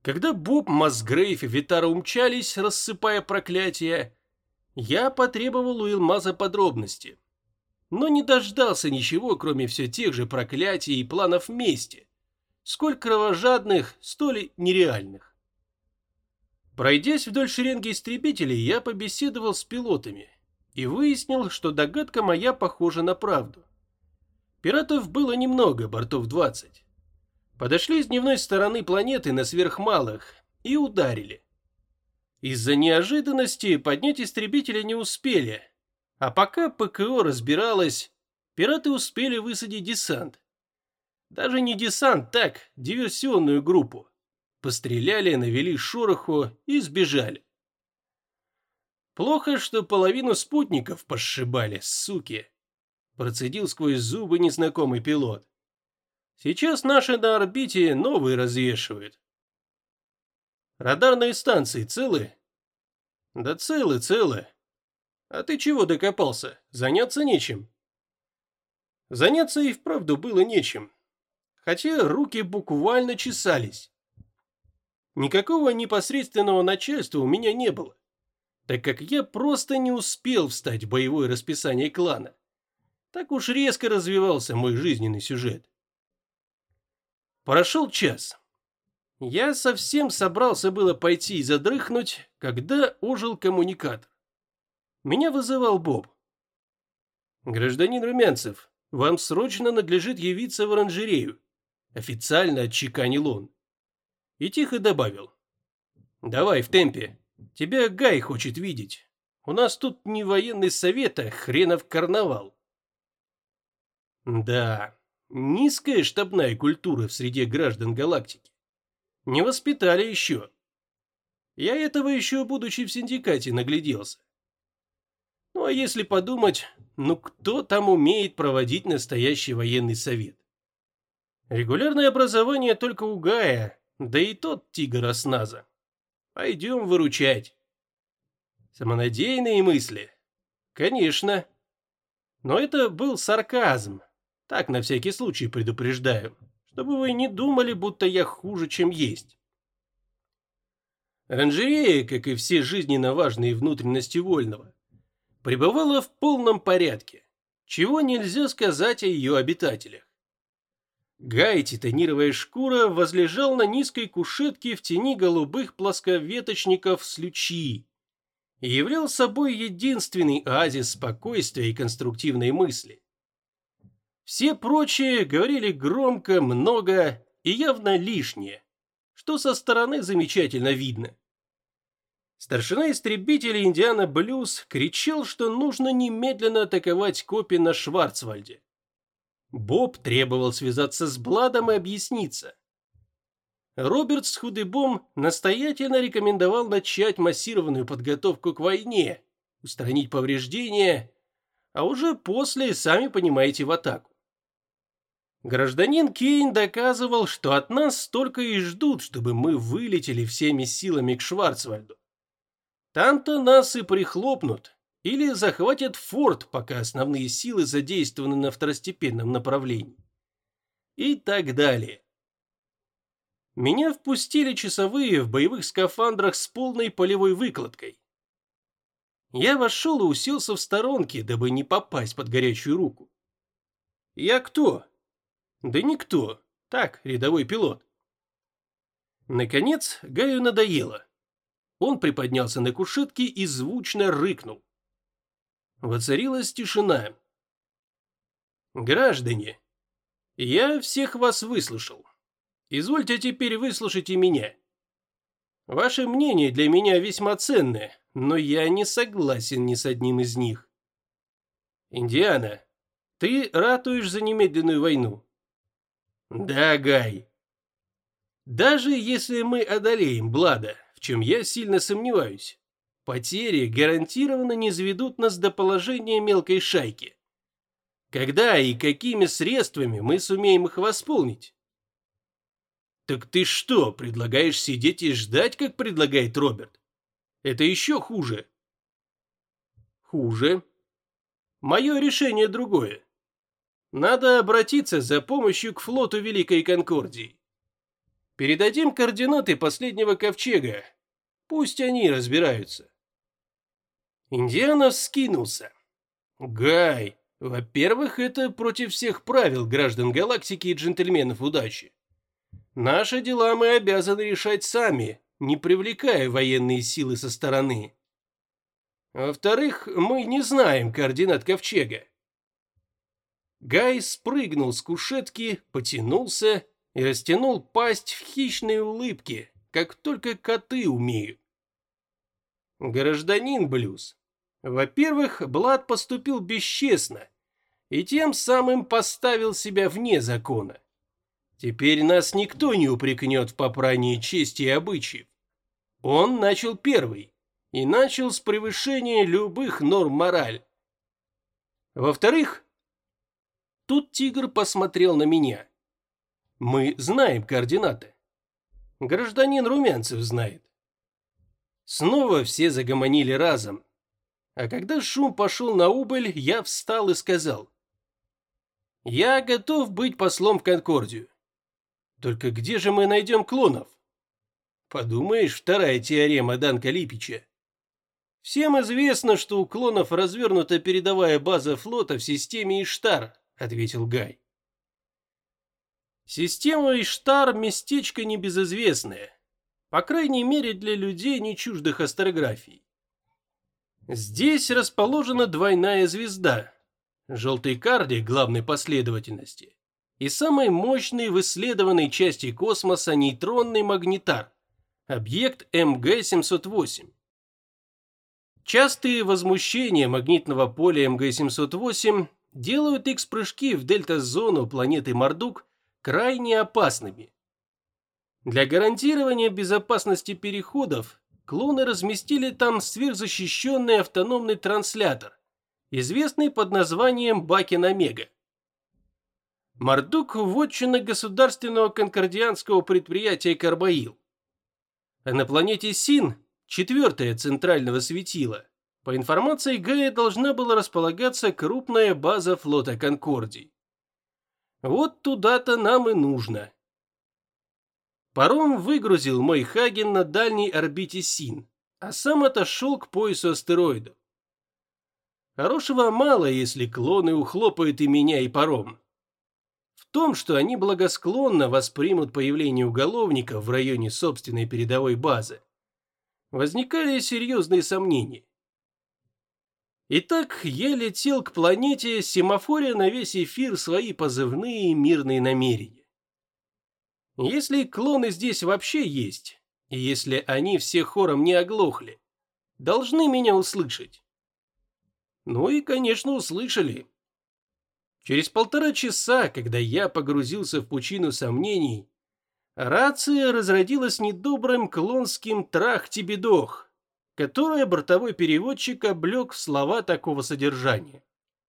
Когда Боб, Масгрейв и Витара умчались, рассыпая проклятия, я потребовал у Илмаза подробности, но не дождался ничего, кроме все тех же проклятий и планов мести, сколь кровожадных, столь нереальных. Пройдясь вдоль шеренги истребителей, я побеседовал с пилотами и выяснил, что догадка моя похожа на правду. Пиратов было немного, бортов 20. Подошли с дневной стороны планеты на сверхмалых и ударили. Из-за неожиданности поднять истребители не успели, а пока ПКО разбиралось, пираты успели высадить десант. Даже не десант, так, диверсионную группу. Постреляли, навели шороху и сбежали. Плохо, что половину спутников пошибали, суки. Процедил сквозь зубы незнакомый пилот. Сейчас наши на орбите новые развешивают. Радарные станции целы? Да целы. А ты чего докопался? Заняться нечем. Заняться и вправду было нечем. Хотя руки буквально чесались. Никакого непосредственного начальства у меня не было, так как я просто не успел встать в боевое расписание клана. Так уж резко развивался мой жизненный сюжет. Прошел час. Я совсем собрался было пойти и задрыхнуть, когда ожил коммуникатор. Меня вызывал Боб. «Гражданин Румянцев, вам срочно надлежит явиться в оранжерею», официально отчеканил он. И тихо добавил: «Давай в темпе, тебя Гай хочет видеть. У нас тут не военный совет, а хренов карнавал». Да, низкая штабная культура в среде граждан галактики. Не воспитали еще. Я этого еще, будучи в синдикате, нагляделся. Ну а если подумать, кто там умеет проводить настоящий военный совет? Регулярное образование только у Гая, да и тот тигр осназа. Пойдем выручать. Самонадеянные мысли? Конечно. Но это был сарказм. Так, на всякий случай предупреждаю, чтобы вы не думали, будто я хуже, чем есть. Оранжерея, как и все жизненно важные внутренности Вольного, пребывала в полном порядке, чего нельзя сказать о ее обитателях. Гай, титанировая шкура, возлежал на низкой кушетке в тени голубых плосковеточников с лючи и являл собой единственный оазис спокойствия и конструктивной мысли. Все прочие говорили громко, много и явно лишнее, что со стороны замечательно видно. Старшина истребителей Индиана Блюз кричал, что нужно немедленно атаковать копи на Шварцвальде. Боб требовал связаться с Бладом и объясниться. Роберт с Худыбом настоятельно рекомендовал начать массированную подготовку к войне, устранить повреждения, а уже после, сами понимаете, в атаку. Гражданин Кейн доказывал, что от нас только и ждут, чтобы мы вылетели всеми силами к Шварцвальду. Там-то нас и прихлопнут или захватят форт, пока основные силы задействованы на второстепенном направлении. И так далее. Меня впустили часовые в боевых скафандрах с полной полевой выкладкой. Я вошел и уселся в сторонке, дабы не попасть под горячую руку. Я кто? Да никто. Так, рядовой пилот. Наконец, Гаю надоело. Он приподнялся на кушетке и звучно рыкнул. Воцарилась тишина. «Граждане, я всех вас выслушал. Извольте теперь выслушать и меня. Ваше мнение для меня весьма ценное, но я не согласен ни с одним из них. Индиана, ты ратуешь за немедленную войну?» «Да, Гай. Даже если мы одолеем Блада, в чем я сильно сомневаюсь, потери гарантированно не низведут нас до положения мелкой шайки. Когда и какими средствами мы сумеем их восполнить?» «Так ты что, предлагаешь сидеть и ждать, как предлагает Роберт? Это еще хуже». «Хуже. Мое решение другое. Надо обратиться за помощью к флоту Великой Конкордии. Передадим координаты последнего ковчега. Пусть они разбираются. Индиана вскинулся. Гай, во-первых, это против всех правил граждан галактики и джентльменов удачи. Наши дела мы обязаны решать сами, не привлекая военные силы со стороны. Во-вторых, мы не знаем координат ковчега. Гай спрыгнул с кушетки, потянулся и растянул пасть в хищной улыбке, как только коты умеют. Гражданин Блюз, во-первых, Блад поступил бесчестно и тем самым поставил себя вне закона. Теперь нас никто не упрекнет в попрании чести и обычаев. Он начал первый и начал с превышения любых норм мораль. Во-вторых, тут тигр посмотрел на меня. Мы знаем координаты. Гражданин Румянцев знает. Снова все загомонили разом. А когда шум пошел на убыль, я встал и сказал: «Я готов быть послом в Конкордию. Только где же мы найдем клонов?» Подумаешь, вторая теорема Данка Липича. Всем известно, что у клонов развернута передовая база флота в системе Иштар, ответил Гай. Система Иштар – местечко небезызвестное, по крайней мере для людей, не чуждых астрографии. Здесь расположена двойная звезда, желтый карлик главной последовательности и самый мощный в исследованной части космоса нейтронный магнитар, объект МГ-708. Частые возмущения магнитного поля МГ-708 делают X-прыжки в дельта-зону планеты Мардук крайне опасными. Для гарантирования безопасности переходов клоны разместили там сверхзащищенный автономный транслятор, известный под названием Бакен-Омега. Мардук – вотчина государственного конкордианского предприятия Карбаил. А на планете Син, четвертая центрального светила, по информации Гая должна была располагаться крупная база флота Конкордий. Вот туда-то нам и нужно. Паром выгрузил мой Хаген на дальней орбите Син, а сам отошел к поясу астероидов. Хорошего мало, если клоны ухлопают и меня, и паром. В том, что они благосклонно воспримут появление уголовников в районе собственной передовой базы, возникали серьезные сомнения. Итак, я летел к планете, семафоря на весь эфир свои позывные и мирные намерения. Если клоны здесь вообще есть, и если они все хором не оглохли, должны меня услышать. Ну и, конечно, услышали. Через 1,5 часа, когда я погрузился в пучину сомнений, рация разродилась недобрым клонским трах-тебедох, которое бортовой переводчик облег в слова такого содержания.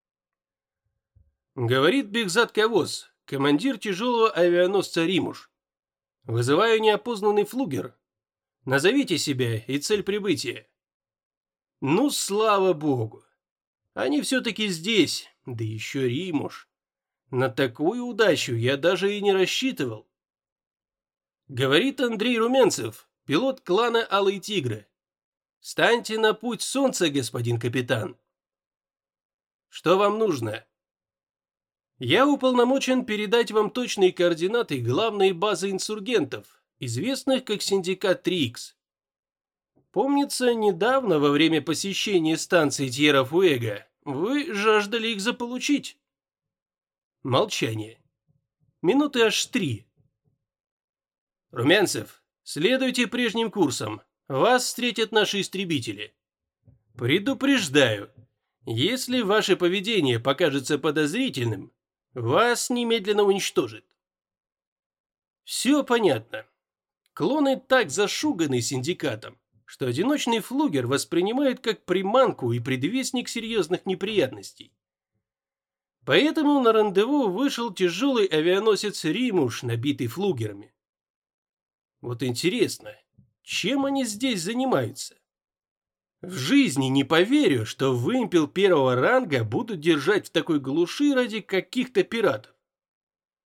Говорит Бекзат Кавоз, командир тяжелого авианосца «Римуш». Вызываю неопознанный флугер. Назовите себя и цель прибытия. Ну, слава богу. Они все-таки здесь, да еще Римуш. На такую удачу я даже и не рассчитывал. Говорит Андрей Румянцев, пилот клана Алые Тигры. Встаньте на путь солнца, господин капитан. Что вам нужно? Я уполномочен передать вам точные координаты главной базы инсургентов, известных как Синдикат 3Х. Помнится, недавно во время посещения станции Тьерра-Фуэго вы жаждали их заполучить. Молчание. Минуты аж 3. Румянцев, следуйте прежним курсом. Вас встретят наши истребители. Предупреждаю, если ваше поведение покажется подозрительным, вас немедленно уничтожит. Все понятно. Клоны так зашуганы синдикатом, что одиночный флугер воспринимает как приманку и предвестник серьезных неприятностей. Поэтому на рандеву вышел тяжелый авианосец «Римуш», набитый флугерами. Вот интересно, чем они здесь занимаются? В жизни не поверю, что вымпел первого ранга будут держать в такой глуши ради каких-то пиратов.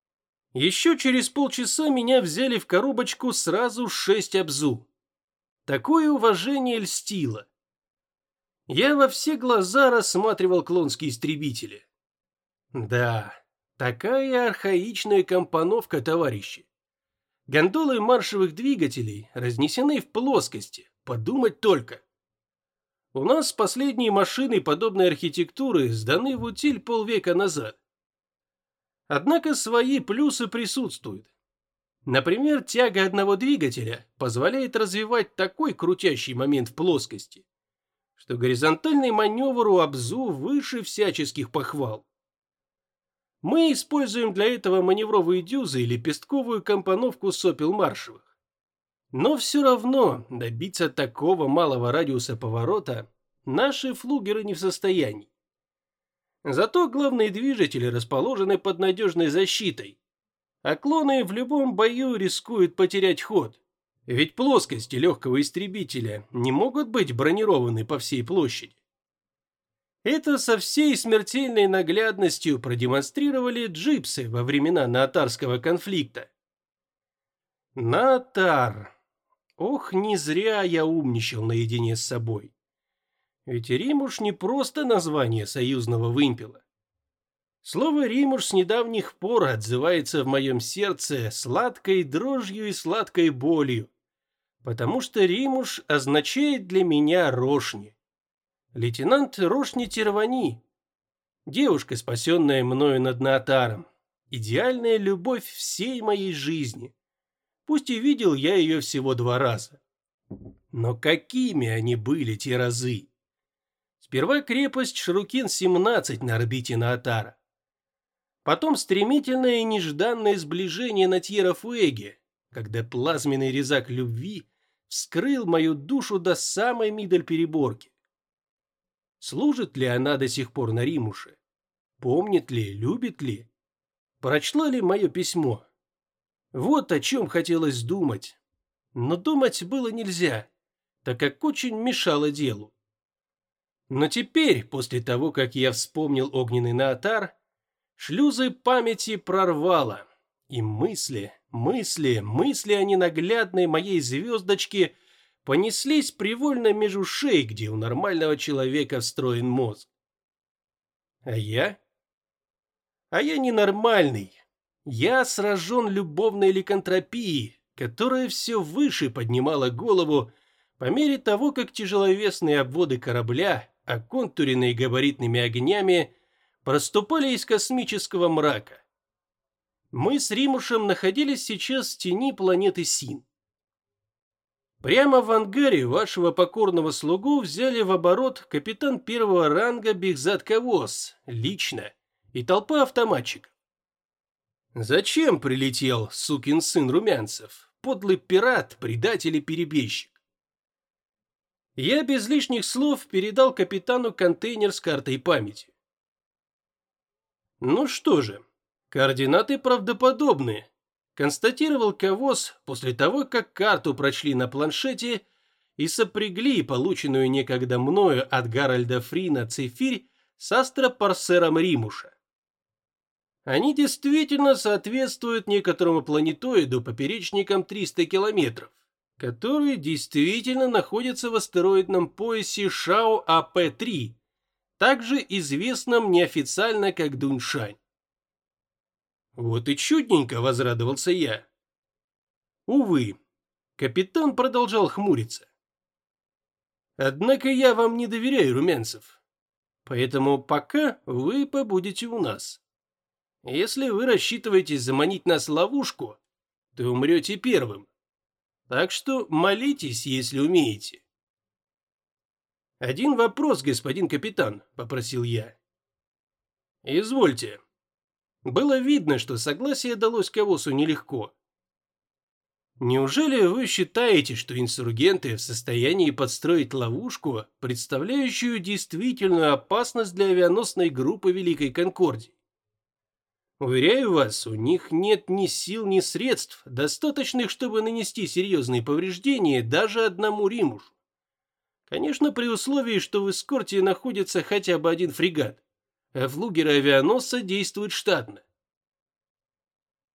Еще через полчаса меня взяли в коробочку сразу 6 Абзу. Такое уважение льстило. Я во все глаза рассматривал клонские истребители. Да, такая архаичная компоновка, товарищи. Гондолы маршевых двигателей разнесены в плоскости, подумать только. У нас последние машины подобной архитектуры сданы в утиль полвека назад. Однако свои плюсы присутствуют. Например, тяга одного двигателя позволяет развивать такой крутящий момент в плоскости, что горизонтальный маневр у Абзу выше всяческих похвал. Мы используем для этого маневровые дюзы и лепестковую компоновку сопел маршевых. Но все равно добиться такого малого радиуса поворота наши флугеры не в состоянии. Зато главные движители расположены под надежной защитой, а клоны в любом бою рискуют потерять ход, ведь плоскости легкого истребителя не могут быть бронированы по всей площади. Это со всей смертельной наглядностью продемонстрировали джипсы во времена наотарского конфликта. Наотар. Ох, не зря я умничал наедине с собой. Ведь Римуш не просто название союзного вымпела. Слово «Римуш» с недавних пор отзывается в моем сердце сладкой дрожью и сладкой болью, потому что Римуш означает для меня Рошни. Лейтенант Рошни Тервани, девушка, спасенная мною над Наотаром, идеальная любовь всей моей жизни. Пусть и видел я ее всего 2 раза. Но какими они были те разы? Сперва крепость Шарукин-17 на орбите Наотара. Потом стремительное и нежданное сближение на Тьерра-Фуэге, когда плазменный резак любви вскрыл мою душу до самой мидель-переборки. Служит ли она до сих пор на Римуше? Помнит ли, любит ли? Прочла ли мое письмо? Вот о чем хотелось думать. Но думать было нельзя, так как очень мешало делу. Но теперь, после того, как я вспомнил огненный Наотар, шлюзы памяти прорвало, и мысли о ненаглядной моей звездочке понеслись привольно меж ушей, где у нормального человека встроен мозг. А я? А я ненормальный. Я сражен любовной ликантропией, которая все выше поднимала голову по мере того, как тяжеловесные обводы корабля, оконтуренные габаритными огнями, проступали из космического мрака. Мы с Римушем находились сейчас в тени планеты Син. Прямо в ангаре вашего покорного слугу взяли в оборот капитан 1-го ранга Бехзад Кавоз, лично, и толпа автоматчиков. Зачем прилетел сукин сын Румянцев, подлый пират, предатель и перебежчик? Я без лишних слов передал капитану контейнер с картой памяти. Ну что же, координаты правдоподобные, констатировал Кавоз после того, как карту прочли на планшете и сопрягли полученную некогда мною от Гарольда Фрина цифирь с астропарсером Римуша. Они действительно соответствуют некоторому планетоиду поперечникам 300 километров, который действительно находится в астероидном поясе Шао-АП-3, также известном неофициально как Дуньшань. Вот и чудненько, возрадовался я. Увы, капитан продолжал хмуриться. Однако я вам не доверяю, Румянцев, поэтому пока вы побудете у нас. Если вы рассчитываете заманить нас в ловушку, то умрете первым. Так что молитесь, если умеете. «Один вопрос, господин капитан», — попросил я. «Извольте». Было видно, что согласие далось Кавосу нелегко. «Неужели вы считаете, что инсургенты в состоянии подстроить ловушку, представляющую действительную опасность для авианосной группы Великой Конкордии? Уверяю вас, у них нет ни сил, ни средств, достаточных, чтобы нанести серьезные повреждения даже одному Римушу. Конечно, при условии, что в эскорте находится хотя бы один фрегат, а флугеры авианосца действуют штатно.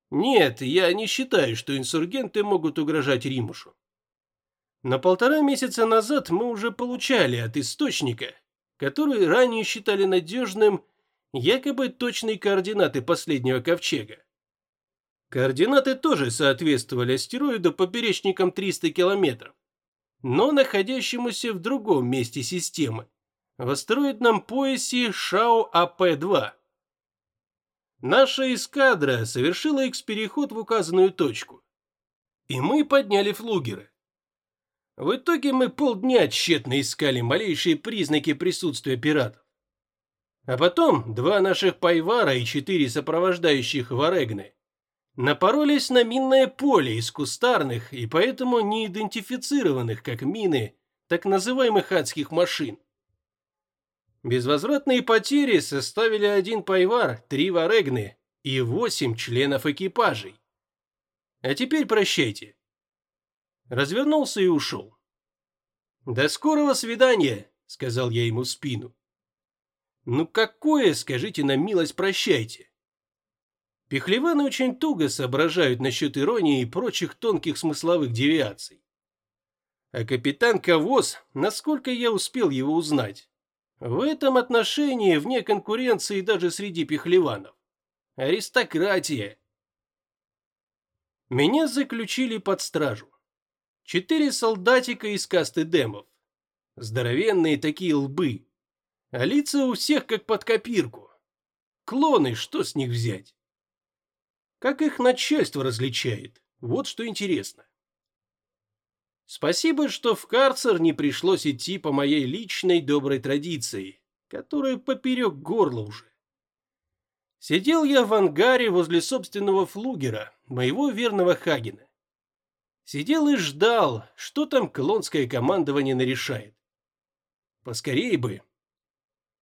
Нет, я не считаю, что инсургенты могут угрожать Римушу. На 1,5 месяца назад мы уже получали от источника, который ранее считали надежным, якобы точные координаты последнего ковчега. Координаты тоже соответствовали астероиду поперечником 300 километров, но находящемуся в другом месте системы, в астероидном поясе Шао-АП-2. Наша эскадра совершила экспереход в указанную точку, и мы подняли флугеры. В итоге мы полдня тщетно искали малейшие признаки присутствия пиратов. А потом 2 наших пайвара и 4 сопровождающих варегны напоролись на минное поле из кустарных и поэтому не идентифицированных как мины так называемых адских машин. Безвозвратные потери составили 1 пайвар, 3 варегны и 8 членов экипажей. А теперь прощайте. Развернулся и ушел. «До скорого свидания», — сказал я ему в спину. «Ну какое, скажите на милость, прощайте?» Пехлеваны очень туго соображают насчет иронии и прочих тонких смысловых девиаций. А капитан Кавоз, насколько я успел его узнать, в этом отношении вне конкуренции даже среди пехлеванов. Аристократия. Меня заключили под стражу. 4 солдатика из касты демов. Здоровенные такие лбы. А лица у всех как под копирку. Клоны, что с них взять? Как их начальство различает? Вот что интересно. Спасибо, что в карцер не пришлось идти по моей личной доброй традиции, которая поперек горла уже. Сидел я в ангаре возле собственного флугера, моего верного Хагена. Сидел и ждал, что там клонское командование нарешает. Поскорей бы,